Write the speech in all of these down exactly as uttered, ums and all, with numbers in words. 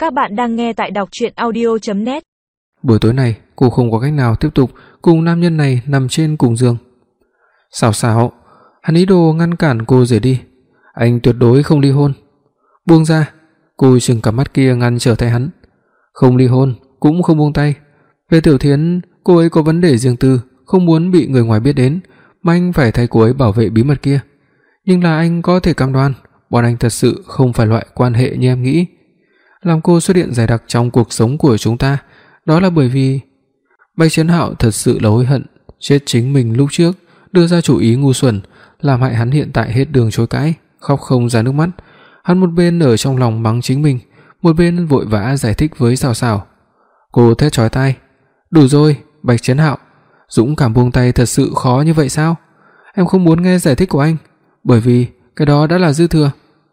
Các bạn đang nghe tại đọc truyện audio chấm net. Buổi tối này, cô không có cách nào tiếp tục cùng nam nhân này nằm trên cùng giường. Sảo Sảo, hắn ý đồ ngăn cản cô rời đi. Anh tuyệt đối không ly hôn. Buông ra. Cô trừng cặp mắt kia ngăn trở tay hắn. Không ly hôn, cũng không buông tay. Về Tiểu Thiến, cô ấy có vấn đề riêng tư, không muốn bị người ngoài biết đến, mà anh phải thay cô ấy bảo vệ bí mật kia. Nhưng là anh có thể cam đoan, bọn anh thật sự không phải loại quan hệ như em nghĩ. Làm cô xuất hiện dày đặc trong cuộc sống của chúng ta, đó là bởi vì Bạch Trấn Hạo thật sự là hối hận chết chính mình lúc trước, đưa ra chủ ý ngu xuẩn, làm hại hắn hiện tại hết đường chối cãi, khóc không ra nước mắt. Hắn một bên ở trong lòng mắng chính mình, một bên vội vã giải thích với Sảo Sảo. Cô thét chói tai, "Đủ rồi, Bạch Trấn Hạo, dũng cảm buông tay thật sự khó như vậy sao? Em không muốn nghe giải thích của anh, bởi vì cái đó đã là dư thừa.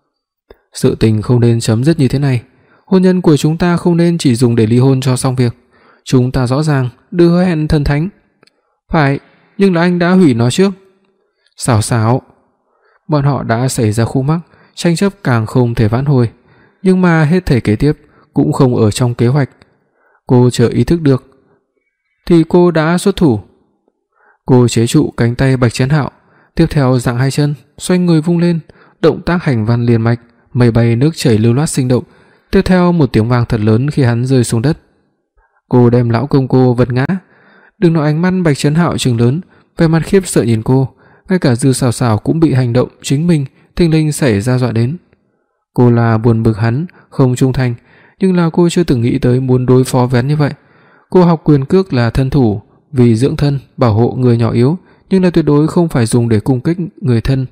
Sự tình không nên chấm dứt như thế này. Hôn nhân của chúng ta không nên chỉ dùng để ly hôn cho xong việc. Chúng ta rõ ràng đưa hứa hẹn thần thánh." "Phải, nhưng là anh đã hủy nó trước." "Sảo Sảo." Bọn họ đã xảy ra khúc mắc, tranh chấp càng không thể vãn hồi, nhưng mà hết thảy kế tiếp cũng không ở trong kế hoạch. Cô chợt ý thức được thì cô đã xuất thủ. Cô chế trụ cánh tay Bạch Trấn Hạo, tiếp theo giằng hai chân, xoay người vung lên, động tác hành văn liền mạch, mây bay nước chảy lưu loát sinh động. Tiếp theo một tiếng vang thật lớn khi hắn rơi xuống đất. Cô đem lão công cô vật ngã. Đừng nói ánh mắt Bạch Trấn Hạo trừng lớn, vẻ mặt khiếp sợ nhìn cô, ngay cả Dư Sảo Sảo cũng bị hành động chính mình thình lình xảy ra dọa đến. Cô là buồn bực hắn không trung thành, nhưng là cô chưa từng nghĩ tới muốn đối phó với hắn như vậy. Cô học quyền cước là thân thủ, vì dưỡng thân, bảo hộ người nhỏ yếu, nhưng là tuyệt đối không phải dùng để cung kích người thân.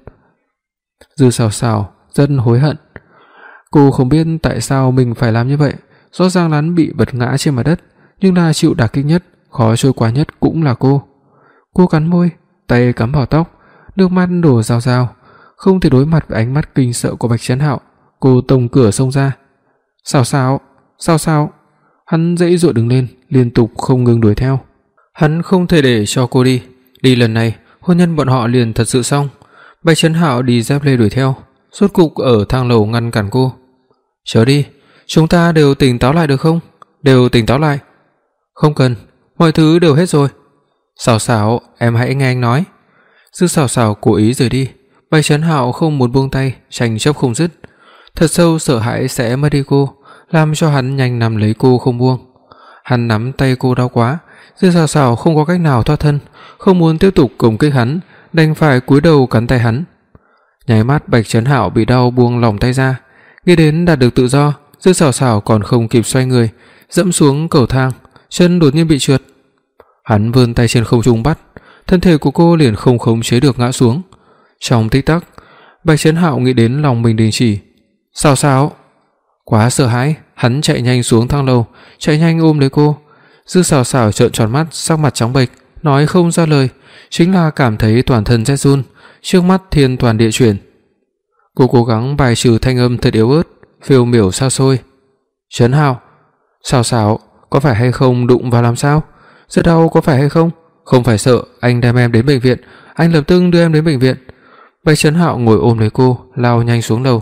Dư Sảo Sảo rất hối hận. Cô không biết tại sao mình phải làm như vậy, rõ ràng hắn bị vật ngã trên mặt đất, nhưng là chịu đả kích nhất, khó trôi qua nhất cũng là cô. Cô cắn môi, tay cắm vào tóc, nước mắt đổ rào rào, không thể đối mặt với ánh mắt kinh sợ của Bạch Trấn Hạo. Cô tông cửa xông ra. "Sảo Sảo, Sảo Sảo." Hắn dãy dụa đứng lên, liên tục không ngừng đuổi theo. Hắn không thể để cho cô đi, đi lần này, hôn nhân bọn họ liền thật sự xong. Bạch Trấn Hạo đi dép lê đuổi theo, rốt cục ở thang lầu ngăn cản cô. "Chớ đi, chúng ta đều tỉnh táo lại được không? Đều tỉnh táo lại." "Không cần, mọi thứ đều hết rồi." "Sảo Sảo, em hãy nghe anh nói." Dư Sảo Sảo cố ý rời đi. Bạch Trấn Hạo không muốn buông tay, tranh chấp không dứt. Thật sâu sợ hãi sẽ mất đi cô, làm cho hắn nhanh nắm lấy cô không buông. Hắn nắm tay cô đau quá, Dư Sảo Sảo không có cách nào thoát thân, không muốn tiếp tục công kích hắn, đành phải cúi đầu cắn tay hắn. Nháy mắt Bạch Trấn Hạo bị đau buông lỏng tay ra, nghĩ đến đạt được tự do, Dư Sảo Sảo còn không kịp xoay người, dẫm xuống cầu thang, chân đột nhiên bị trượt. Hắn vươn tay trên không trung bắt, thân thể của cô liền không khống chế được ngã xuống. Trong tích tắc, Bạch Trấn Hạo nghĩ đến lòng mình đình chỉ. "Sảo Sảo." Quá sợ hãi, hắn chạy nhanh xuống thang lầu, chạy nhanh ôm lấy cô. Dư Sảo Sảo trợn tròn mắt, sắc mặt trắng bệch, nói không ra lời, chính là cảm thấy toàn thân rét run, trước mắt thiên toàn địa chuyển. Cô cố gắng bài trừ thanh âm thật yếu ớt, phiêu miểu xa xôi. "Trấn Hạo, Sảo Sảo, có phải hay không đụng vào làm sao? Rất đau có phải hay không? Không phải sợ, anh đem em đến bệnh viện, anh lập tức đưa em đến bệnh viện." Bạch Trấn Hạo ngồi ôm lấy cô, lao nhanh xuống lầu.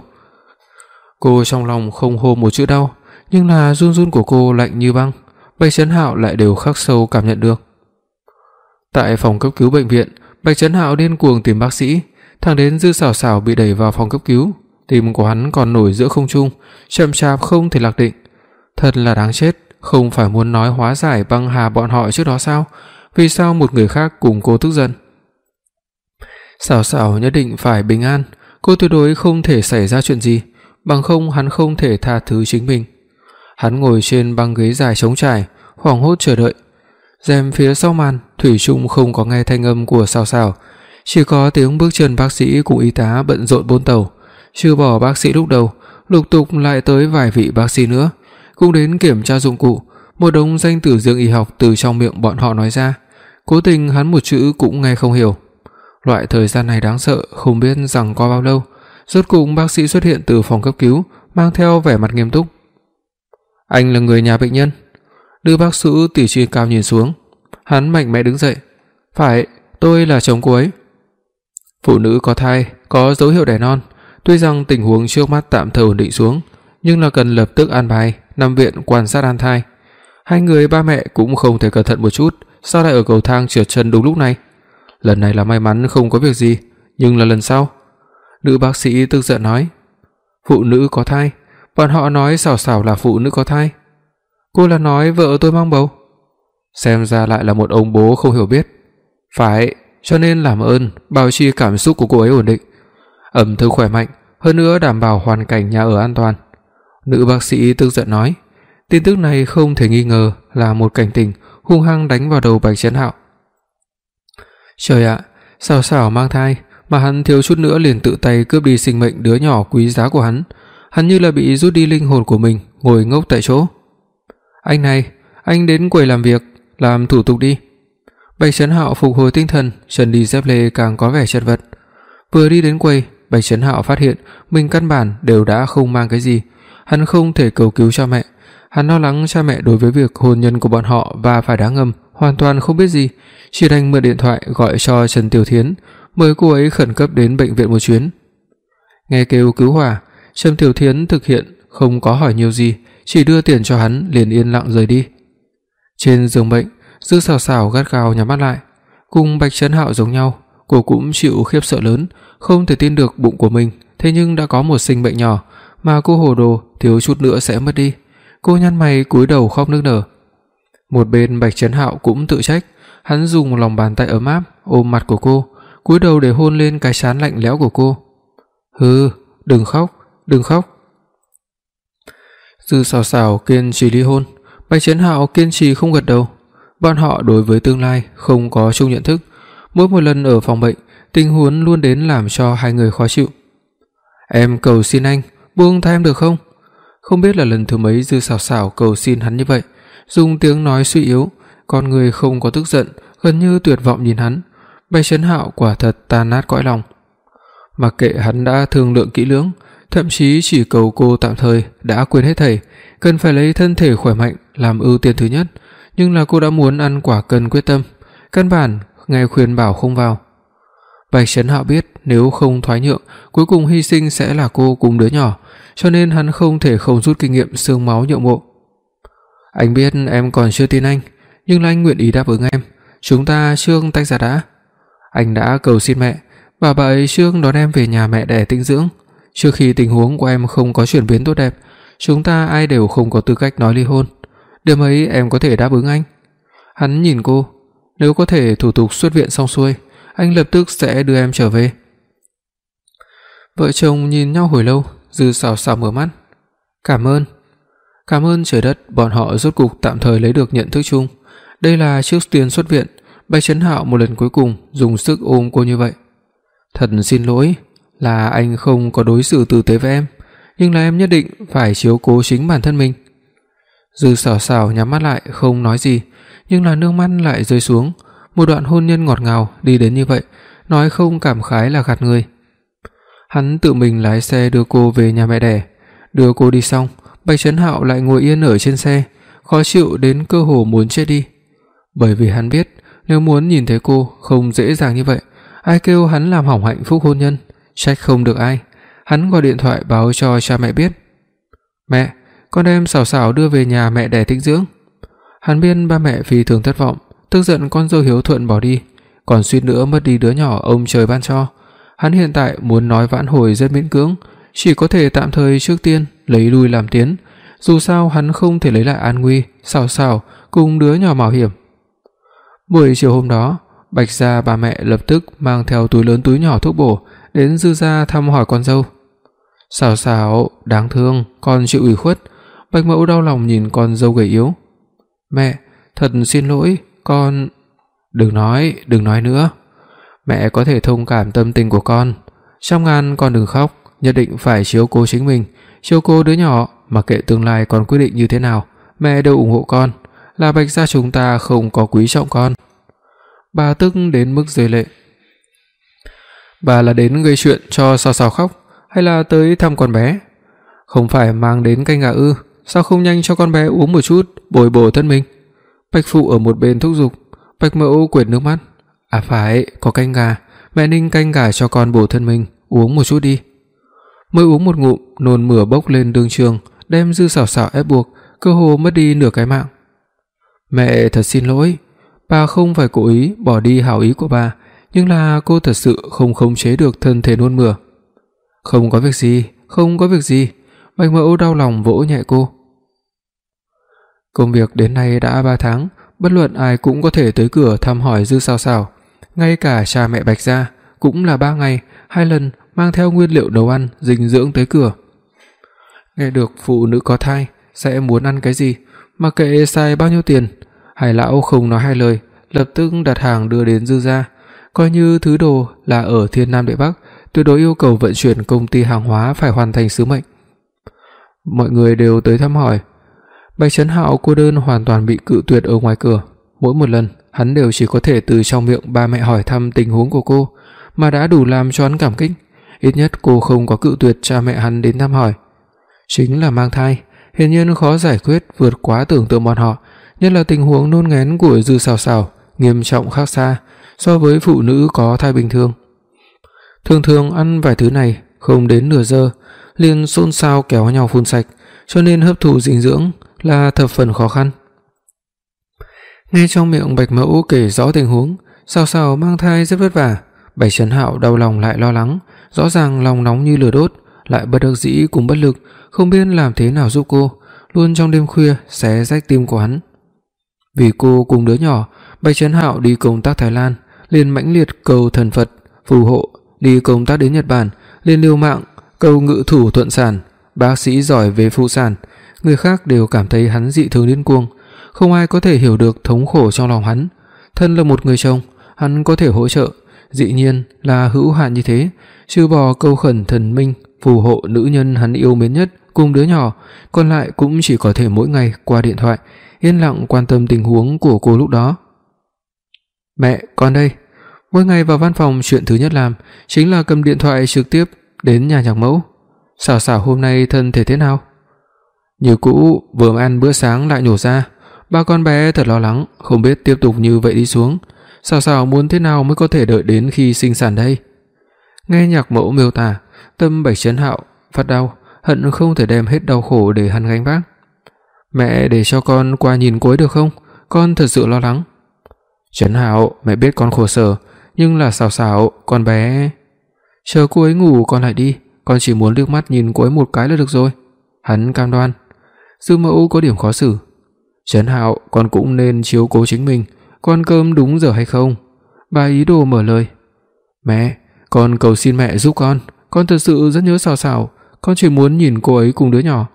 Cô trong lòng không hô một chữ đau, nhưng là run run của cô lạnh như băng, Bạch Trấn Hạo lại đều khắc sâu cảm nhận được. Tại phòng cấp cứu bệnh viện, Bạch Trấn Hạo điên cuồng tìm bác sĩ, thẳng đến Dư Sảo Sảo bị đẩy vào phòng cấp cứu, tim của hắn còn nổi giữa không trung, chậm chạp không thể lạc định. Thật là đáng chết, không phải muốn nói hóa giải băng hà bọn họ trước đó sao? Vì sao một người khác cùng cô tức giận? Sảo Sảo nhất định phải bình an, cô tuyệt đối không thể xảy ra chuyện gì, bằng không hắn không thể tha thứ chính mình. Hắn ngồi trên băng ghế dài trống trải, hoảng hốt chờ đợi. Rèm phía sau màn thủy chung không có nghe thanh âm của Sảo Sảo, chỉ có tiếng bước chân bác sĩ cùng y tá bận rộn bốn tàu. Trừ bỏ bác sĩ lúc đầu, lục tục lại tới vài vị bác sĩ nữa, cũng đến kiểm tra dụng cụ, một đống danh từ riêng y học từ trong miệng bọn họ nói ra. Cố tình hắn một chữ cũng nghe không hiểu. Loại thời gian này đáng sợ, không biết rằng qua bao lâu. Rốt cục bác sĩ xuất hiện từ phòng cấp cứu, mang theo vẻ mặt nghiêm túc. "Anh là người nhà bệnh nhân?" Đưa bác sĩ từ trên cao nhìn xuống. Hắn mạnh mẽ đứng dậy. "Phải, tôi là chồng cô ấy." Phụ nữ có thai, có dấu hiệu đẻ non, tuy rằng tình huống trước mắt tạm thời ổn định xuống, nhưng là cần lập tức an bài nằm viện quan sát an thai. Hai người ba mẹ cũng không thể cẩn thận một chút, sao lại ở cầu thang trượt chân đúng lúc này? Lần này là may mắn không có việc gì, nhưng là lần sau. Nữ bác sĩ tức giận nói, phụ nữ có thai, bọn họ nói Sảo Sảo là phụ nữ có thai. Cô là nói vợ tôi mang bầu. Xem ra lại là một ông bố không hiểu biết. Phải, cho nên làm ơn bảo trì cảm xúc của cô ấy ổn định, ẩm thực khỏe mạnh, hơn nữa đảm bảo hoàn cảnh nhà ở an toàn. Nữ bác sĩ tức giận nói. Tin tức này không thể nghi ngờ là một cảnh tỉnh hung hăng đánh vào đầu Bạch Chấn Hạo. Trời ạ, Sảo Sảo mang thai mà hắn thiếu chút nữa liền tự tay cướp đi sinh mệnh đứa nhỏ quý giá của hắn. Hắn như là bị rút đi linh hồn của mình, ngồi ngốc tại chỗ. Anh này, anh đến quầy làm việc, làm thủ tục đi. Bạch Chấn Hạo phục hồi tinh thần, chân đi dép lê càng có vẻ chật vật. Vừa đi đến quầy, Bạch Chấn Hạo phát hiện mình căn bản đều đã không mang cái gì. Hắn không thể cầu cứu cha mẹ. Hắn lo lắng cha mẹ đối với việc hôn nhân của bọn họ và phải đá ngầm hoàn toàn không biết gì, chỉ đành mượn điện thoại gọi cho Trần Tiểu Thiến, mời cô ấy khẩn cấp đến bệnh viện một chuyến. Nghe kêu cứu hỏa, Trần Tiểu Thiến thực hiện không có hỏi nhiều gì, chỉ đưa tiền cho hắn liền yên lặng rời đi. Trên giường bệnh, Dư Sảo Sảo gắt gao nhắm mắt lại, cùng Bạch Chấn Hạo giống nhau, cô cũng chịu khiếp sợ lớn, không thể tin được bụng của mình thế nhưng đã có một sinh mệnh nhỏ mà cô hồ đồ thiếu chút nữa sẽ mất đi. Cô nhăn mày cúi đầu khóc nức nở. Một bên Bạch Chấn Hạo cũng tự trách, hắn dùng một lòng bàn tay ấm áp ôm mặt của cô, cúi đầu để hôn lên cái trán lạnh lẽo của cô. "Hừ, đừng khóc, đừng khóc." Dư Sảo Sảo kiên trì ly hôn, Bạch Chấn Hạo kiên trì không gật đầu. Bọn họ đối với tương lai không có chung nhận thức, mỗi một lần ở phòng bệnh, tình huống luôn đến làm cho hai người khó chịu. "Em cầu xin anh, buông tha em được không?" Không biết là lần thứ mấy Dư Sảo Sảo cầu xin hắn như vậy, dùng tiếng nói suy yếu, con người không có tức giận, gần như tuyệt vọng nhìn hắn. Bạch Chấn Hạo quả thật tan nát cõi lòng. Mặc kệ hắn đã thương lượng kỹ lưỡng, thậm chí chỉ cầu cô tạm thời đã quên hết thảy, cần phải lấy thân thể khỏe mạnh làm ưu tiên thứ nhất, nhưng là cô đã muốn ăn quả cần quyết tâm, căn bản nghe khuyên bảo không vào. Bạch Chấn Hạo biết nếu không thoái nhượng, cuối cùng hy sinh sẽ là cô cùng đứa nhỏ, cho nên hắn không thể không rút kinh nghiệm xương máu nhượng bộ. "Anh biết em còn chưa tin anh, nhưng là anh nguyện ý đáp ứng em, chúng ta trước tách ra đã. Anh đã cầu xin mẹ, bảo bà ấy trước đón em về nhà mẹ đẻ tĩnh dưỡng, trước khi tình huống của em không có chuyển biến tốt đẹp, chúng ta ai đều không có tư cách nói ly hôn. Điểm ấy em có thể đáp ứng anh." Hắn nhìn cô, "Nếu có thể thủ tục xuất viện xong xuôi, anh lập tức sẽ đưa em trở về." Vợ chồng nhìn nhau hồi lâu, Dư Sảo Sảo mở mắt. "Cảm ơn." Cảm ơn trời đất, bọn họ rốt cục tạm thời lấy được nhận thức chung. Đây là trước tiên xuất viện, Bạch Chấn Hạo một lần cuối cùng dùng sức ôm cô như vậy. "Thật xin lỗi, là anh không có đối xử tử tế với em, nhưng là em nhất định phải chiếu cố chính bản thân mình." Dư Sảo Sảo nhắm mắt lại không nói gì, nhưng là nước mắt lại rơi xuống. Một đoạn hôn nhân ngọt ngào đi đến như vậy, nói không cảm khái là gạt người. Hắn tự mình lái xe đưa cô về nhà mẹ đẻ. Đưa cô đi xong, Bạch Chấn Hạo lại ngồi yên ở trên xe, khó chịu đến cơ hồ muốn chết đi. Bởi vì hắn biết, nếu muốn nhìn thấy cô không dễ dàng như vậy, ai kêu hắn làm hỏng hạnh phúc hôn nhân, trách không được ai. Hắn gọi điện thoại báo cho cha mẹ biết. "Mẹ, con đem Sảo Sảo đưa về nhà mẹ đẻ tĩnh dưỡng." Hắn biết ba mẹ phi thường thất vọng, tức giận con dâu hiếu thuận bỏ đi, còn suýt nữa mất đi đứa nhỏ ông trời ban cho. Hắn hiện tại muốn nói vãn hồi rất miễn cưỡng, chỉ có thể tạm thời trước tiên lấy lui làm tiến, dù sao hắn không thể lấy lại an nguy Sảo Sảo cùng đứa nhỏ mạo hiểm. Buổi chiều hôm đó, Bạch gia bà mẹ lập tức mang theo túi lớn túi nhỏ thuốc bổ đến Dư gia thăm hỏi con dâu. "Sảo Sảo, đáng thương, con chịu ủy khuất." Bạch mẫu đau lòng nhìn con dâu gầy yếu. "Mẹ, thật xin lỗi, con..." "Đừng nói, đừng nói nữa. Mẹ có thể thông cảm tâm tình của con, trăm ngàn con đừng khóc, nhất định phải chiếu cố chính mình, chiếu cố đứa nhỏ, mặc kệ tương lai con quyết định như thế nào, mẹ đều ủng hộ con, là Bạch gia chúng ta không có quý trọng con." Bà tức đến mức rơi lệ. "Bà là đến gây chuyện cho Sảo Sảo khóc, hay là tới thăm con bé? Không phải mang đến canh gà ư? Sao không nhanh cho con bé uống một chút, bồi bổ thân mình?" Bạch phụ ở một bên thúc giục. Bạch mẫu quệt nước mắt. "À phải, có canh gà, mẹ ninh canh gà cho con bổ thân mình, uống một chút đi." Mới uống một ngụm, nôn mửa bốc lên đương trường, đem Dư Sảo Sảo ép buộc, cơ hồ mất đi nửa cái mạng. "Mẹ thật xin lỗi, bà không phải cố ý bỏ đi hảo ý của bà, nhưng là cô thật sự không khống chế được thân thể nôn mửa." "Không có việc gì, không có việc gì." Bạch Mẫu đau lòng vỗ nhẹ cô. Công việc đến nay đã ba tháng, bất luận ai cũng có thể tới cửa thăm hỏi Dư Sào Sào, ngay cả cha mẹ Bạch gia cũng là ba ngày hai lần mang theo nguyên liệu nấu ăn dinh dưỡng tới cửa. Nghe được phụ nữ có thai sẽ muốn ăn cái gì, mặc kệ xài bao nhiêu tiền, Hải lão không nói hai lời, lập tức đặt hàng đưa đến Dư gia, coi như thứ đồ là ở Thiên Nam Địa Bắc, tuyệt đối yêu cầu vận chuyển công ty hàng hóa phải hoàn thành sứ mệnh. Mọi người đều tới thăm hỏi. Bạch Trấn Hạo cô đơn hoàn toàn bị cự tuyệt ở ngoài cửa, mỗi một lần hắn đều chỉ có thể từ trong miệng ba mẹ hỏi thăm tình huống của cô, mà đã đủ làm cho hắn cảm kích, ít nhất cô không có cự tuyệt cha mẹ hắn đến thăm hỏi. Chính là mang thai, hiển nhiên khó giải quyết vượt quá tưởng tượng bọn họ, nhất là tình huống nôn ngén của Dư Sào Sào nghiêm trọng khác xa so với phụ nữ có thai bình thường. Thường thường ăn vài thứ này không đến nửa giờ liền xôn xao kéo nhau phun sạch, cho nên hấp thụ dinh dưỡng là thập phần khó khăn. Nghe trong miệng Bạch Mẫu kể rõ tình huống, Sào Sào mang thai rất vất vả, Bạch Trấn Hạo đau lòng lại lo lắng, rõ ràng lòng nóng như lửa đốt, lại bất đắc dĩ cùng bất lực, không biết làm thế nào giúp cô, luôn trong đêm khuya xé rách tim của hắn. Vì cô cùng đứa nhỏ, Bạch Trấn Hạo đi công tác Thái Lan, liền mãnh liệt cầu thần Phật phù hộ, đi công tác đến Nhật Bản, liền liều mạng cầu ngự thủ thuận sản, bác sĩ giỏi về phụ sản, người khác đều cảm thấy hắn dị thường điên cuồng, không ai có thể hiểu được thống khổ trong lòng hắn. Thân là một người chồng, hắn có thể hỗ trợ, dĩ nhiên là hữu hạn như thế, trừ bỏ câu khẩn thần minh phù hộ nữ nhân hắn yêu mến nhất cùng đứa nhỏ, còn lại cũng chỉ có thể mỗi ngày qua điện thoại yên lặng quan tâm tình huống của cô lúc đó. "Mẹ, con đây." Mỗi ngày vào văn phòng chuyện thứ nhất làm chính là cầm điện thoại trực tiếp đến nhà Nhạc Mẫu. "Sào Sào hôm nay thân thể thế nào?" "Như cũ, vừa ăn bữa sáng lại nhổ ra. Ba con bé thật lo lắng, không biết tiếp tục như vậy đi xuống, Sào Sào muốn thế nào mới có thể đợi đến khi sinh sản đây." Nghe Nhạc Mẫu miêu tả, tâm Bạch Trấn Hạo phát đau, hận không thể đem hết đau khổ để hắn gánh vác. "Mẹ để cho con qua nhìn cô ấy được không? Con thật sự lo lắng." "Trấn Hạo, mẹ biết con khổ sở, nhưng là Sào Sào, con bé..." "Chờ cô ấy ngủ con lại đi, con chỉ muốn liếc mắt nhìn cô ấy một cái là được rồi." Hắn cam đoan. Dư Mẫu có điểm khó xử. "Trấn Hạo, con cũng nên chiếu cố chính mình, con cơm đúng giờ hay không?" Bà ý đồ mở lời. "Mẹ, con cầu xin mẹ giúp con, con thật sự rất nhớ Sào Sào, con chỉ muốn nhìn cô ấy cùng đứa nhỏ."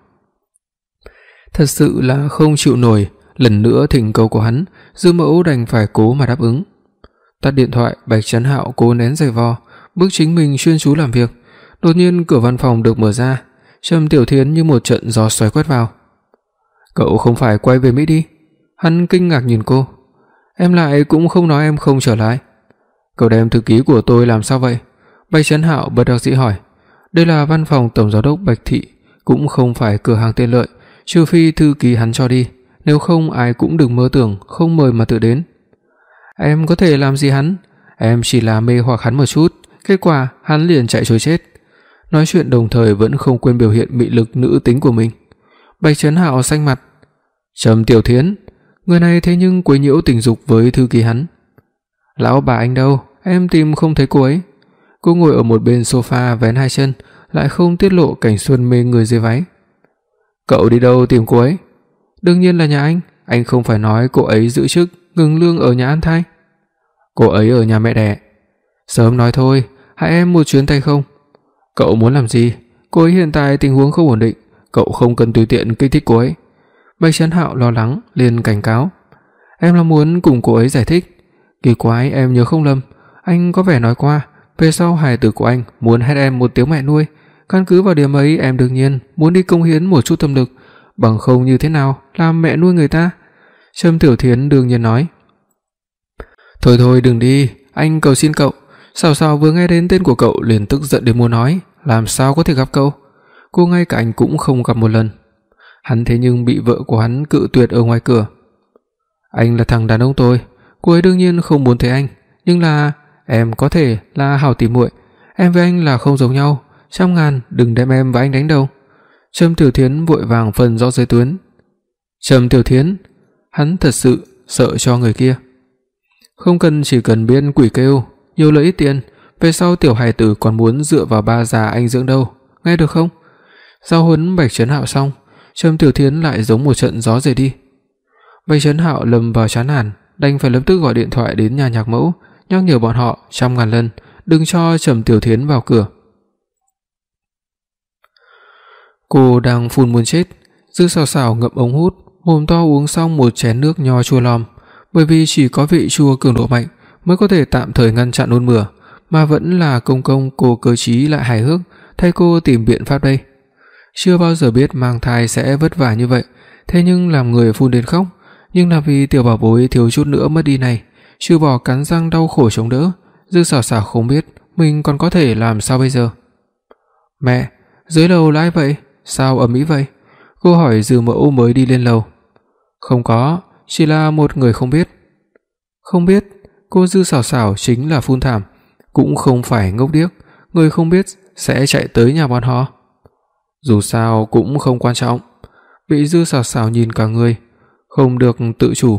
Thật sự là không chịu nổi lần nữa thỉnh cầu của hắn, Dư Mẫu đành phải cố mà đáp ứng. Tắt điện thoại, Bạch Trấn Hạo cố nén giày vò, bước chính mình chuyên chú làm việc. Đột nhiên cửa văn phòng được mở ra, Trầm Tiểu Thiến như một trận gió xoáy quét vào. "Cậu không phải quay về Mỹ đi?" Hắn kinh ngạc nhìn cô. "Em lại cũng không nói em không trở lại." "Cậu đem thư ký của tôi làm sao vậy?" Bạch Trấn Hạo bất đắc dĩ hỏi. Đây là văn phòng tổng giám đốc Bạch thị, cũng không phải cửa hàng tiện lợi, trừ phi thư ký hắn cho đi, nếu không ai cũng đừng mơ tưởng không mời mà tự đến. "Em có thể làm gì hắn? Em chỉ là mê hoặc hắn một chút, kết quả hắn liền chạy trối chết." Nói chuyện đồng thời vẫn không quên biểu hiện mị lực nữ tính của mình. Bạch Trấn Hạo xanh mặt. "Trầm Tiểu Thiến, người này thế nhưng quấy nhiễu tình dục với thư ký hắn." "Lão bà anh đâu? Em tìm không thấy cô ấy." Cô ngồi ở một bên sofa vén hai chân, lại không tiết lộ cảnh xuân mê người dưới váy. "Cậu đi đâu tìm cô ấy?" "Đương nhiên là nhà anh, anh không phải nói cô ấy giữ chức ngừng lương ở nhà An Thai." "Cô ấy ở nhà mẹ đẻ." "Sớm nói thôi, hãy em một chuyến tay không." "Cậu muốn làm gì? Cô ấy hiện tại tình huống không ổn định, cậu không cần tùy tiện kích thích cô ấy." Bạch Trấn Hạo lo lắng liền cảnh cáo. "Em là muốn cùng cô ấy giải thích. Kỳ quái, em nhớ không lầm, anh có vẻ nói qua về sau hài tử của anh muốn hết em một tiếng mẹ nuôi, căn cứ vào điểm ấy em đương nhiên muốn đi công hiến một chút tâm lực, bằng không như thế nào làm mẹ nuôi người ta." Trầm Tiểu Thiến đương nhiên nói. "Thôi thôi đừng đi, anh cầu xin cậu." Sào Sào vừa nghe đến tên của cậu liền tức giận đến muốn nói, làm sao có thể gặp cậu? Cô ngay cả anh cũng không gặp một lần. Hắn thế nhưng bị vợ của hắn cự tuyệt ở ngoài cửa. "Anh là thằng đàn ông tôi, cô ấy đương nhiên không muốn thấy anh, nhưng là em có thể là hảo tỉ muội, em với anh là không giống nhau, trăm ngàn đừng đem em và anh đánh đầu." Trầm Tiểu Thiến vội vàng phân rõ giới tuyến. Trầm Tiểu Thiến, hắn thật sự sợ cho người kia. Không cần, chỉ cần biết quỷ kêu, nhiều lợi ích tiền, về sau tiểu hài tử còn muốn dựa vào ba già anh dưỡng đâu, nghe được không? Giao huấn Bạch Trấn Hạo xong, Trầm Tiểu Thiến lại giống một trận gió rời đi. Bạch Trấn Hạo lầm vào chán nản, đành phải lập tức gọi điện thoại đến nhà nhạc mẫu, nhắc nhở bọn họ trăm ngàn lần đừng cho Trầm Tiểu Thiến vào cửa. Cô đang phun muốn chết, Dư Sảo Sảo ngậm ống hút, mồm to uống xong một chén nước nho chua lòm, bởi vì chỉ có vị chua cường độ mạnh mới có thể tạm thời ngăn chặn nôn mửa, mà vẫn là công công cô cơ trí lại hài hước thay cô tìm biện pháp đây. Chưa bao giờ biết mang thai sẽ vất vả như vậy, thế nhưng làm người phun đến khóc, nhưng là vì tiểu bảo bối thiếu chút nữa mất đi này, trừ bỏ cắn răng đau khổ chống đỡ, Dư Sảo Sảo không biết mình còn có thể làm sao bây giờ. Mẹ, dưới lầu là ai vậy? Sao ầm ĩ vậy? Cô hỏi Dư Mẫu mới đi lên lầu. Không có, chỉ là một người không biết. Không biết? Cô Dư Sảo Sảo chính là phun thảm, cũng không phải ngốc điếc, người không biết sẽ chạy tới nhà bọn họ. Dù sao cũng không quan trọng. Bị Dư Sảo Sảo nhìn cả người, không được tự chủ.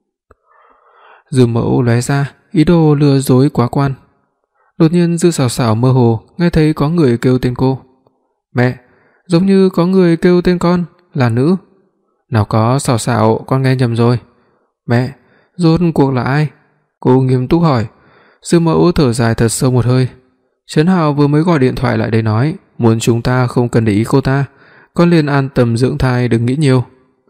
Dư Mẫu lóe ra ý đồ lừa dối quá quan. Đột nhiên Dư Sảo Sảo mơ hồ nghe thấy có người kêu tên cô. Mẹ, giống như có người kêu tên con, là nữ. Nào có, Sảo Sảo, con nghe nhầm rồi. Mẹ, rốt cuộc là ai? Cô nghiêm túc hỏi. Dư Mẫu thở dài thật sâu một hơi. Trấn Hạo vừa mới gọi điện thoại lại đây nói, muốn chúng ta không cần để ý cô ta, con liền an tâm dưỡng thai, đừng nghĩ nhiều.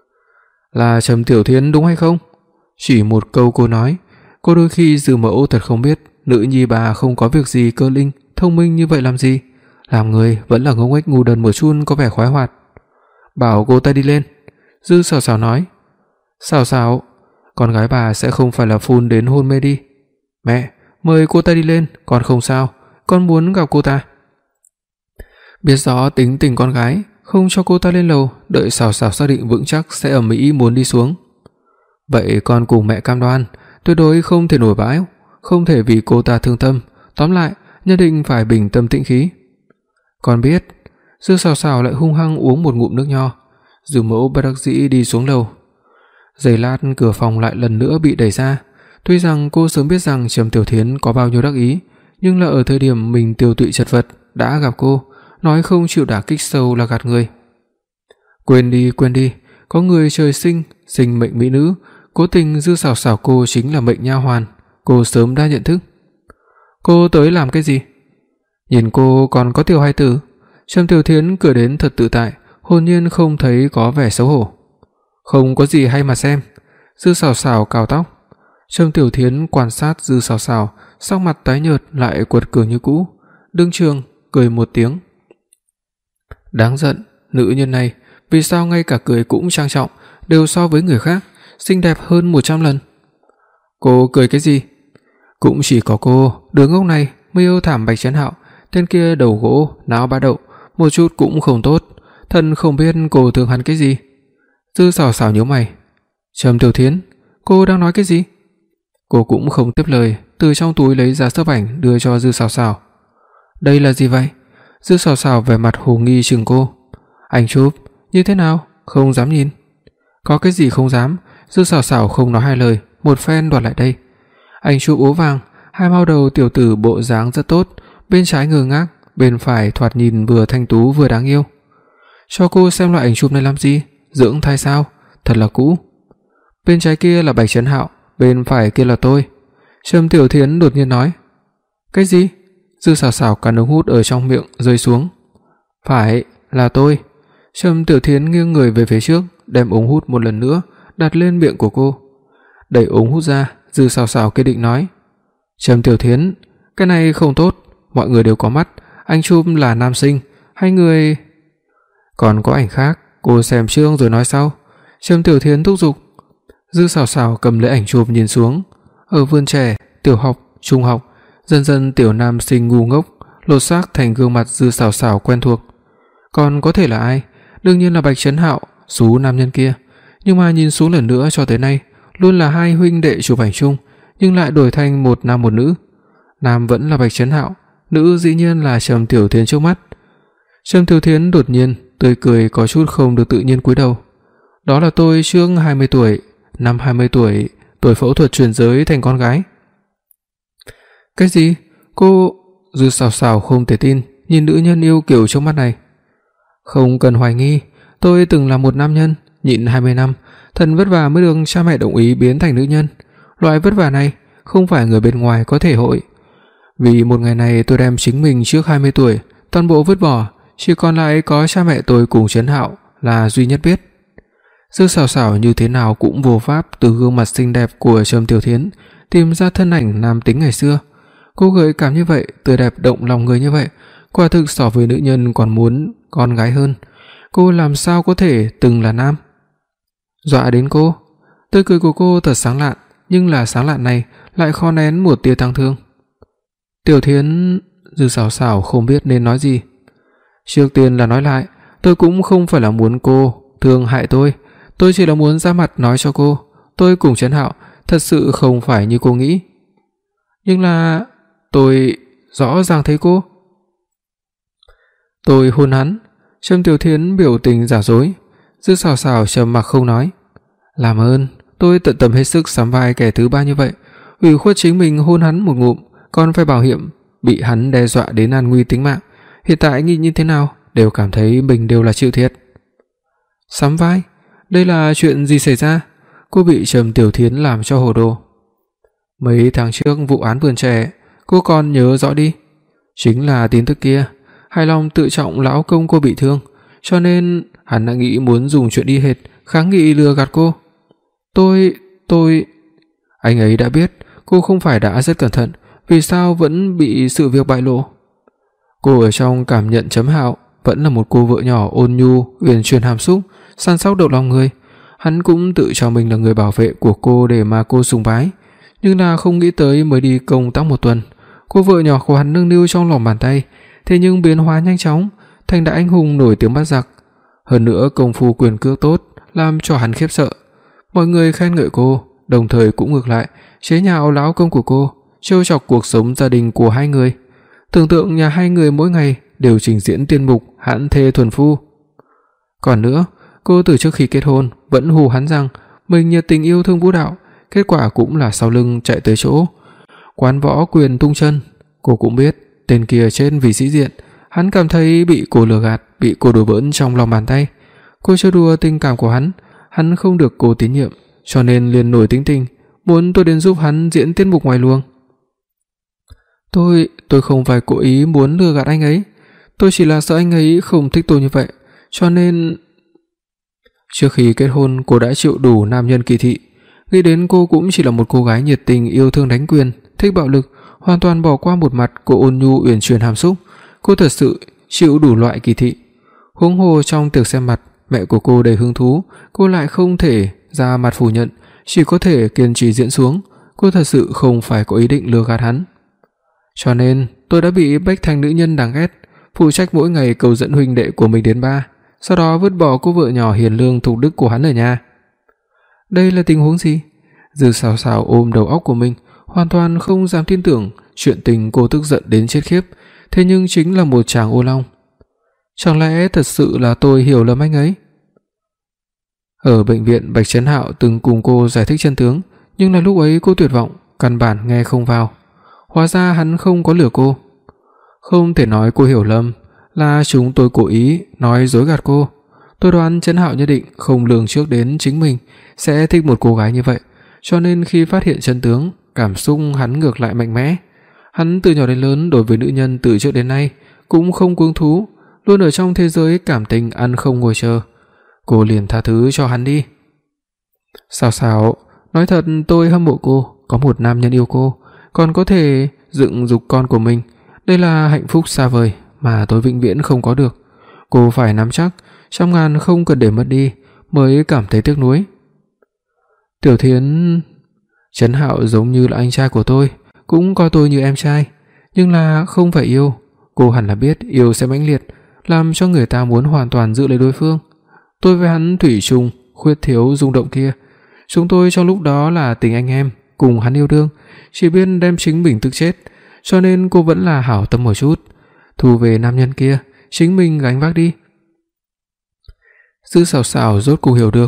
Là Trầm Tiểu Thiến đúng hay không? Chỉ một câu cô nói, cô đôi khi Dư Mẫu thật không biết nữ nhi bà không có việc gì cơ linh, thông minh như vậy làm gì, làm người vẫn là ngốc nghếch ngu đần một chút có vẻ khoái hoạt. Bảo cô ta đi lên. Dư Sảo Sảo nói. Sảo Sảo, con gái bà sẽ không phải là phun đến hôn mê đi. Mẹ, mời cô ta đi lên, con không sao, con muốn gặp cô ta. Biết rõ tính tình con gái, không cho cô ta lên lầu, đợi Sảo Sảo xác định vững chắc sẽ ở Mỹ muốn đi xuống. Vậy con cùng mẹ cam đoan, tuyệt đối không thể nổi bãi, không thể vì cô ta thương tâm, tóm lại, nhất định phải bình tâm tĩnh khí. Con biết. Dư Sảo Sảo lại hung hăng uống một ngụm nước nho. Dư Mẫu bất đắc dĩ đi xuống lầu. Giây lát cửa phòng lại lần nữa bị đẩy ra. Tuy rằng cô sớm biết rằng Trầm Tiểu Thiến có bao nhiêu đắc ý, nhưng là ở thời điểm mình tiêu tụy chật vật đã gặp cô, nói không chịu đả kích sâu là gạt người. Quên đi, quên đi, có người trời sinh sinh mệnh mỹ nữ, cố tình Dư Sảo Sảo cô chính là mệnh nha hoàn, cô sớm đã nhận thức. Cô tới làm cái gì? Nhìn cô còn có tiểu hài tử. Trầm Tiểu Thiến cười đến thật tự tại, hồn nhiên không thấy có vẻ xấu hổ. Không có gì hay mà xem. Dư Sảo Sảo cào tóc. Trầm Tiểu Thiến quan sát Dư Sảo Sảo, sắc mặt tái nhợt lại quật cường như cũ, đương trường cười một tiếng. Đáng giận, nữ nhân này vì sao ngay cả cười cũng trang trọng, đều so với người khác xinh đẹp hơn một trăm lần. Cô cười cái gì? Cũng chỉ có cô, đứa ngốc này mới yêu thảm Bạch Trấn Hạo, tên kia đầu gỗ, não bá đậu, một chút cũng không tốt, thân không biết cô thương hắn cái gì. Dư Sảo Sảo nhíu mày. Trầm Tiểu Thiến, cô đang nói cái gì? Cô cũng không tiếp lời, từ trong túi lấy ra sấp ảnh đưa cho Dư Sảo Sảo. Đây là gì vậy? Dư Sảo Sảo vẻ mặt hồ nghi chừng cô. Anh chụp, như thế nào? Không dám nhìn. Có cái gì không dám? Dư Sảo Sảo không nói hai lời, một phen đoạt lại đây. Anh chụp ố vàng, hai mao đầu tiểu tử bộ dáng rất tốt, bên trái ngơ ngác, bên phải thoạt nhìn vừa thanh tú vừa đáng yêu. Cho cô xem loại ảnh chụp này làm gì? Dưỡng thai sao? Thật là cũ. Bên trái kia là Bạch Trấn Hạo, bên phải kia là tôi. Trầm Tiểu Thiến đột nhiên nói. Cái gì? Dư Sảo Sảo cắn ống hút ở trong miệng rơi xuống. Phải, là tôi. Trầm Tiểu Thiến nghiêng người về phía trước, đem ống hút một lần nữa đặt lên miệng của cô. Đẩy ống hút ra, Dư Sảo Sảo quyết định nói. Trầm Tiểu Thiến, cái này không tốt, mọi người đều có mắt, anh chụp là nam sinh, hai người... Còn có ảnh khác, cô xem trước rồi nói sau. Trầm Tiểu Thiến thúc giục. Dư Sảo Sảo cầm lấy ảnh chụp nhìn xuống. Ở vườn trẻ, tiểu học, trung học, dần dần tiểu nam sinh ngu ngốc lột xác thành gương mặt Dư Sảo Sảo quen thuộc. Còn có thể là ai? Đương nhiên là Bạch Trấn Hạo, số nam nhân kia. Nhưng mà nhìn xuống lần nữa cho tới nay, luôn là hai huynh đệ chụp ảnh chung, nhưng lại đổi thành một nam một nữ. Nam vẫn là Bạch Trấn Hạo, nữ dĩ nhiên là Trầm Tiểu Thiến trước mắt. Trầm Tiểu Thiến đột nhiên tươi cười có chút không được tự nhiên cúi đầu. Đó là tôi trước hai mươi tuổi, năm hai mươi tuổi, tôi phẫu thuật chuyển giới thành con gái. Cái gì? Cô... Dư Sào Sào không thể tin nhìn nữ nhân yêu kiều trước mắt này. Không cần hoài nghi, tôi từng là một nam nhân, nhịn hai mươi năm, thật vất vả mới được cha mẹ đồng ý biến thành nữ nhân. Loại vất vả này không phải người bên ngoài có thể hội. Vì một ngày này tôi đem chính mình trước hai mươi tuổi toàn bộ vứt bỏ, chỉ còn lại có cha mẹ tôi cùng Trấn Hạo là duy nhất biết. Dư Sào Sào như thế nào cũng vô pháp từ gương mặt xinh đẹp của Trầm Tiểu Thiến tìm ra thân ảnh nam tính ngày xưa. Cô gợi cảm như vậy, tươi đẹp động lòng người như vậy, quả thực so với nữ nhân còn muốn con gái hơn. Cô làm sao có thể từng là nam? Dọa đến cô. Tươi cười của cô thật sáng lạn, nhưng là sáng lạn này lại khó nén một tia tang thương. Tiểu Thiến... Dư Sào Sào không biết nên nói gì. Trước tiên là nói lại, tôi cũng không phải là muốn cô thương hại tôi, tôi chỉ là muốn ra mặt nói cho cô, tôi cùng Trấn Hạo thật sự không phải như cô nghĩ. Nhưng là... tôi rõ ràng thấy cô. Tôi hôn hắn. Trầm Tiểu Thiến biểu tình giả dối. Dư Sào Sào trầm mặc không nói. Làm ơn, tôi tận tâm hết sức sắm vai kẻ thứ ba như vậy, ủy khuất chính mình hôn hắn một ngụm, còn phải bảo hiểm bị hắn đe dọa đến an nguy tính mạng. Hiện tại nghĩ như thế nào đều cảm thấy mình đều là chịu thiệt. Sắm vai? Đây là chuyện gì xảy ra? Cô bị Trầm Tiểu Thiến làm cho hồ đồ. Mấy tháng trước vụ án vườn trẻ, cô còn nhớ rõ đi. Chính là tin tức kia, hài lòng tự trọng lão công cô bị thương, cho nên hắn đã nghĩ muốn dùng chuyện đi hệt kháng nghị lừa gạt cô. Tôi... tôi... Anh ấy đã biết cô không phải đã rất cẩn thận, vì sao vẫn bị sự việc bại lộ. Cô ở trong cảm nhận Chấm Hạo vẫn là một cô vợ nhỏ ôn nhu, uyển chuyển hàm xúc, săn sóc động lòng người. Hắn cũng tự cho mình là người bảo vệ của cô để mà cô sùng bái, nhưng là không nghĩ tới mới đi công tác một tuần, cô vợ nhỏ của hắn nâng niu trong lòng bàn tay, thế nhưng biến hóa nhanh chóng thành đại anh hùng nổi tiếng bát giặc. Hơn nữa công phu quyền cước tốt làm cho hắn khiếp sợ. Mọi người khen ngợi cô, đồng thời cũng ngược lại chế nhạo lão công của cô, trêu chọc cuộc sống gia đình của hai người. Tưởng tượng nhà hai người mỗi ngày đều trình diễn tiên mục hãn thê thuần phu. Còn nữa, cô từ trước khi kết hôn vẫn hù hắn rằng mình nhiệt tình yêu thương vũ đạo, kết quả cũng là sau lưng chạy tới chỗ quán võ quyền tung chân. Cô cũng biết tên kia trên vì sĩ diện, hắn cảm thấy bị cô lừa gạt, bị cô đùa bỡn trong lòng bàn tay. Cô chơi đùa tình cảm của hắn, hắn không được cô tín nhiệm, cho nên liền nổi tính tình, muốn tôi đến giúp hắn diễn tiết mục ngoài luồng. Tôi, tôi không phải cố ý muốn lừa gạt anh ấy, tôi chỉ là sợ anh ấy không thích tôi như vậy, cho nên... Trước khi kết hôn cô đã chịu đủ nam nhân kỳ thị, nghĩ đến cô cũng chỉ là một cô gái nhiệt tình yêu thương đánh quyền, thích bạo lực, hoàn toàn bỏ qua một mặt cô ôn nhu uyển chuyển hàm xúc. Cô thật sự chịu đủ loại kỳ thị. Huống hồ trong tiệc xem mặt, mẹ của cô đầy hứng thú, cô lại không thể ra mặt phủ nhận, chỉ có thể kiên trì diễn xuống. Cô thật sự không phải có ý định lừa gạt hắn. Cho nên tôi đã bị bách thành nữ nhân đáng ghét, phụ trách mỗi ngày cầu dẫn huynh đệ của mình đến bar, sau đó vứt bỏ cô vợ nhỏ hiền lương thục đức của hắn ở nhà. Đây là tình huống gì? Dư Sào Sào ôm đầu óc của mình, hoàn toàn không dám tin tưởng chuyện tình cô tức giận đến chết khiếp, thế nhưng chính là một chàng ô long. Chẳng lẽ thật sự là tôi hiểu lầm anh ấy? Ở bệnh viện, Bạch Trấn Hạo từng cùng cô giải thích chân tướng, nhưng là lúc ấy cô tuyệt vọng, căn bản nghe không vào. Hóa ra hắn không có lừa cô. Không thể nói cô hiểu lầm, là chúng tôi cố ý nói dối gạt cô. Tôi đoán Trấn Hạo nhất định không lường trước đến chính mình sẽ thích một cô gái như vậy, cho nên khi phát hiện chân tướng, cảm xúc hắn ngược lại mạnh mẽ. Hắn từ nhỏ đến lớn đối với nữ nhân từ trước đến nay cũng không cuống thú, luôn ở trong thế giới cảm tình ăn không ngồi chờ. Cô liền tha thứ cho hắn đi. Sào Sào, nói thật tôi hâm mộ cô, có một nam nhân yêu cô, còn có thể dựng dục con của mình. Đây là hạnh phúc xa vời mà tôi vĩnh viễn không có được. Cô phải nắm chắc, trăm ngàn không cần để mất đi, mới cảm thấy tiếc nuối. Tiểu Thiến... Trấn Hạo giống như là anh trai của tôi, cũng coi tôi như em trai, nhưng là không phải yêu. Cô hẳn là biết yêu sẽ mãnh liệt, làm cho người ta muốn hoàn toàn giữ lấy đối phương. Tôi với hắn thủy chung khuyết thiếu rung động kia. Chúng tôi trong lúc đó là tình anh em, cùng hắn yêu đương, chỉ biết đem chính mình tức chết, cho nên cô vẫn là hảo tâm một chút, thu về nam nhân kia, chính mình gánh vác đi. Dư Sào Sào rốt cuộc hiểu được,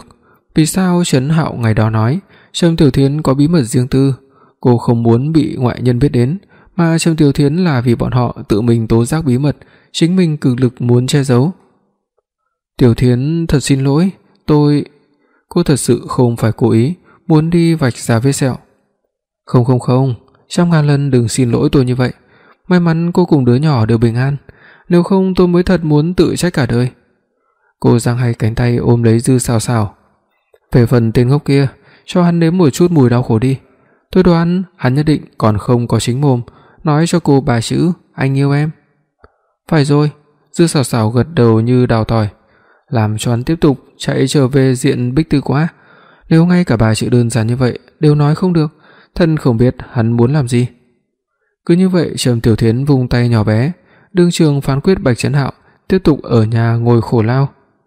Vì sao Trấn Hạo ngày đó nói Trầm Tiểu Thiến có bí mật riêng tư, cô không muốn bị ngoại nhân biết đến, mà Trầm Tiểu Thiến là vì bọn họ tự mình tố giác bí mật, chính mình cực lực muốn che giấu. Tiểu Thiến thật xin lỗi, tôi... Cô thật sự không phải cố ý muốn đi vạch ra vết sẹo. Không không không, trăm ngàn lần đừng xin lỗi tôi như vậy. May mắn cô cùng đứa nhỏ đều bình an, nếu không tôi mới thật muốn tự trách cả đời. Cô giang hai cánh tay ôm lấy Dư Sào Sào. Về phần tên ngốc kia, cho hắn nếm một chút mùi đau khổ đi. Tôi đoán hắn nhất định còn không có chính mồm nói cho cô ba chữ anh yêu em. Phải rồi, Dư Sào Sào gật đầu như đào tỏi, làm cho hắn tiếp tục chạy trở về diện Bích Tư quá. Nếu ngay cả ba chữ đơn giản như vậy đều nói không được, thân không biết hắn muốn làm gì. Cứ như vậy Trầm Tiểu Thiến vung tay nhỏ bé, đương trường phán quyết Bạch Trấn Hạo tiếp tục ở nhà ngồi khổ lao.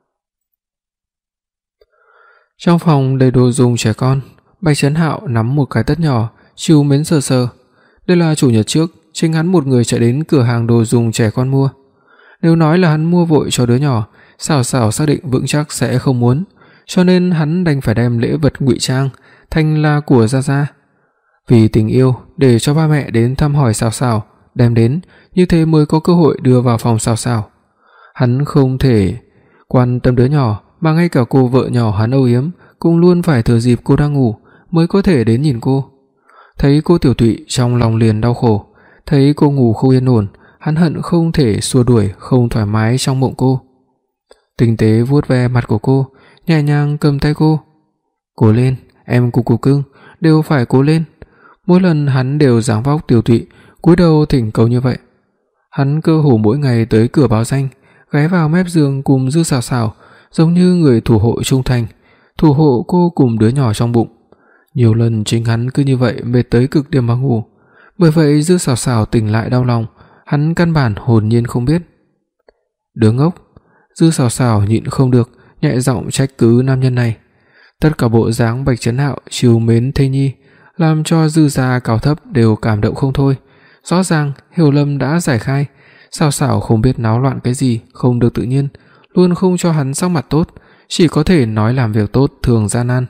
Trong phòng đầy đồ dùng trẻ con, Bạch Trấn Hạo nắm một cái tất nhỏ, trìu mến sờ sờ. Đây là chủ nhật trước, chính hắn một người chạy đến cửa hàng đồ dùng trẻ con mua. Nếu nói là hắn mua vội cho đứa nhỏ, Sào Sào xác định vững chắc sẽ không muốn, cho nên hắn đành phải đem lễ vật ngụy trang thành là của Gia Gia. Vì tình yêu để cho ba mẹ đến thăm hỏi Sào Sào, đem đến, như thế mới có cơ hội đưa vào phòng Sào Sào. Hắn không thể quan tâm đứa nhỏ, mà ngay cả cô vợ nhỏ hắn âu yếm cũng luôn phải thừa dịp cô đang ngủ mới có thể đến nhìn cô. Thấy cô tiểu tụy trong lòng liền đau khổ, thấy cô ngủ không yên ổn, hắn hận không thể xua đuổi không thoải mái trong mộng cô. Tinh tế vuốt ve mặt của cô, nhẹ nhàng cầm tay cô. Cố lên, em của cô cưng, đều phải cố lên. Mỗi lần hắn đều dáng vóc tiểu tụy, cúi đầu thỉnh cầu như vậy. Hắn cơ hồ mỗi ngày tới cửa báo danh, ghé vào mép giường cùng Dư Sào Sào, giống như người thủ hộ trung thành, thủ hộ cô cùng đứa nhỏ trong bụng. Nhiều lần chính hắn cứ như vậy mệt tới cực điểm mà ngủ. Bởi vậy Dư Sào Sào tỉnh lại đau lòng, hắn căn bản hồn nhiên không biết. Đứa ngốc, Dư Sào Sào nhịn không được, nhẹ giọng trách cứ nam nhân này. Tất cả bộ dáng Bạch Trấn Hạo trìu mến thê nhi, làm cho Dư gia cao thấp đều cảm động không thôi. Rõ ràng hiểu lầm đã giải khai, Sào Sào không biết náo loạn cái gì không được tự nhiên, luôn không cho hắn sắc mặt tốt, chỉ có thể nói làm việc tốt thường gian nan.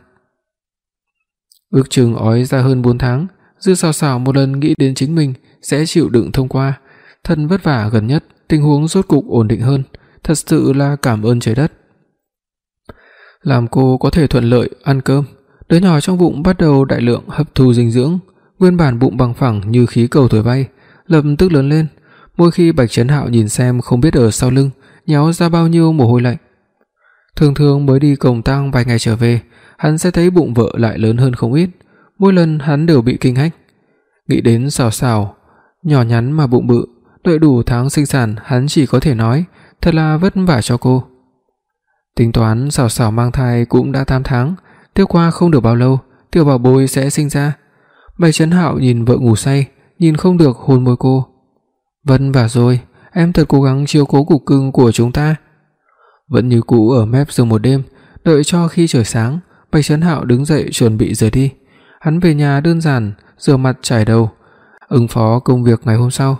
Ước chừng ói ra hơn bốn tháng, Dư Sào Sào một lần nghĩ đến chính mình sẽ chịu đựng thông qua, thân vất vả gần nhất, tình huống rốt cục ổn định hơn, thật sự là cảm ơn trời đất. Làm cô có thể thuận lợi ăn cơm, đứa nhỏ trong bụng bắt đầu đại lượng hấp thu dinh dưỡng, nguyên bản bụng bằng phẳng như khí cầu thổi bay, lập tức lớn lên. Mỗi khi Bạch Trấn Hạo nhìn xem không biết ở sau lưng nhéo ra bao nhiêu mồ hôi lạnh. Thường thường mới đi công tang vài ngày trở về, hắn sẽ thấy bụng vợ lại lớn hơn không ít, mỗi lần hắn đều bị kinh hách. Nghĩ đến Sào Sào nhỏ nhắn mà bụng bự, đợi đủ tháng sinh sản, hắn chỉ có thể nói thật là vất vả cho cô. Tính toán Sào Sào mang thai cũng đã tám tháng, tiếp qua không được bao lâu, tiểu bảo bối sẽ sinh ra. Bạch Trấn Hạo nhìn vợ ngủ say, nhìn không được hôn môi cô. Vất vả rồi, em thật cố gắng chiếu cố cục cưng của chúng ta. Vẫn như cũ ở mép giường một đêm, đợi cho khi trời sáng, Bạch Trấn Hạo đứng dậy chuẩn bị rời đi. Hắn về nhà đơn giản, rửa mặt chải đầu, ứng phó công việc ngày hôm sau.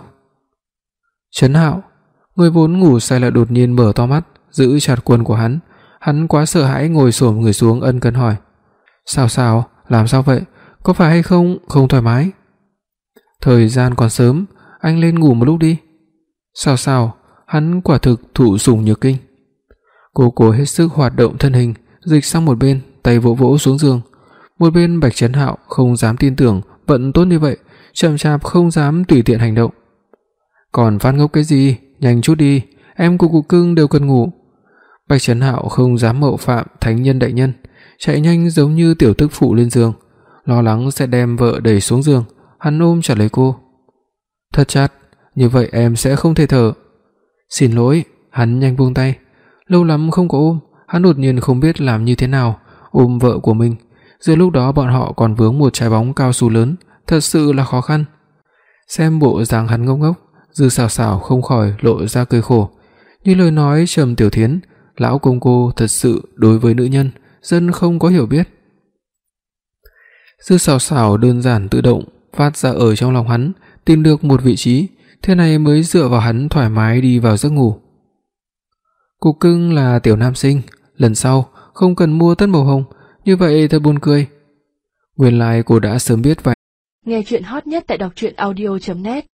Trấn Hạo, người vốn ngủ say lại đột nhiên mở to mắt, giữ chặt quần của hắn. Hắn quá sợ hãi ngồi xổm người xuống ân cần hỏi: "Sao sao, làm sao vậy? Có phải hay không không thoải mái?" "Thời gian còn sớm, anh lên ngủ một lúc đi." "Sao sao?" Hắn quả thực thụ sủng nhược kinh. Cô cố hết sức hoạt động thân hình, dịch sang một bên, tay vỗ vỗ xuống giường. Một bên Bạch Trấn Hạo không dám tin tưởng vận tốt như vậy, chậm chạp không dám tùy tiện hành động. "Còn phát ngốc cái gì, nhanh chút đi, em của cụ cưng đều cần ngủ." Bạch Trấn Hạo không dám mạo phạm thánh nhân đại nhân, chạy nhanh giống như tiểu tức phụ lên giường, lo lắng sẽ đem vợ đẩy xuống giường, hắn ôm chặt lấy cô. "Thật chặt, như vậy em sẽ không thể thở." "Xin lỗi." Hắn nhanh buông tay. Lâu lắm không có ôm, hắn đột nhiên không biết làm như thế nào ôm vợ của mình. Giữa lúc đó bọn họ còn vướng một trái bóng cao su lớn, thật sự là khó khăn. Xem bộ dáng hắn ngốc ngốc, Dư Sào Sào không khỏi lộ ra cười khổ. Như lời nói Trầm Tiểu Thiến, lão công cô thật sự đối với nữ nhân dân không có hiểu biết. Dư Sào Sào đơn giản tự động phát ra ở trong lòng hắn, tìm được một vị trí, thế này mới dựa vào hắn thoải mái đi vào giấc ngủ. Cục cưng là tiểu nam sinh, lần sau không cần mua tất màu hồng, như vậy thật buồn cười. Nguyên lai cô đã sớm biết vậy. Nghe truyện hot nhất tại đọc truyện audio chấm net.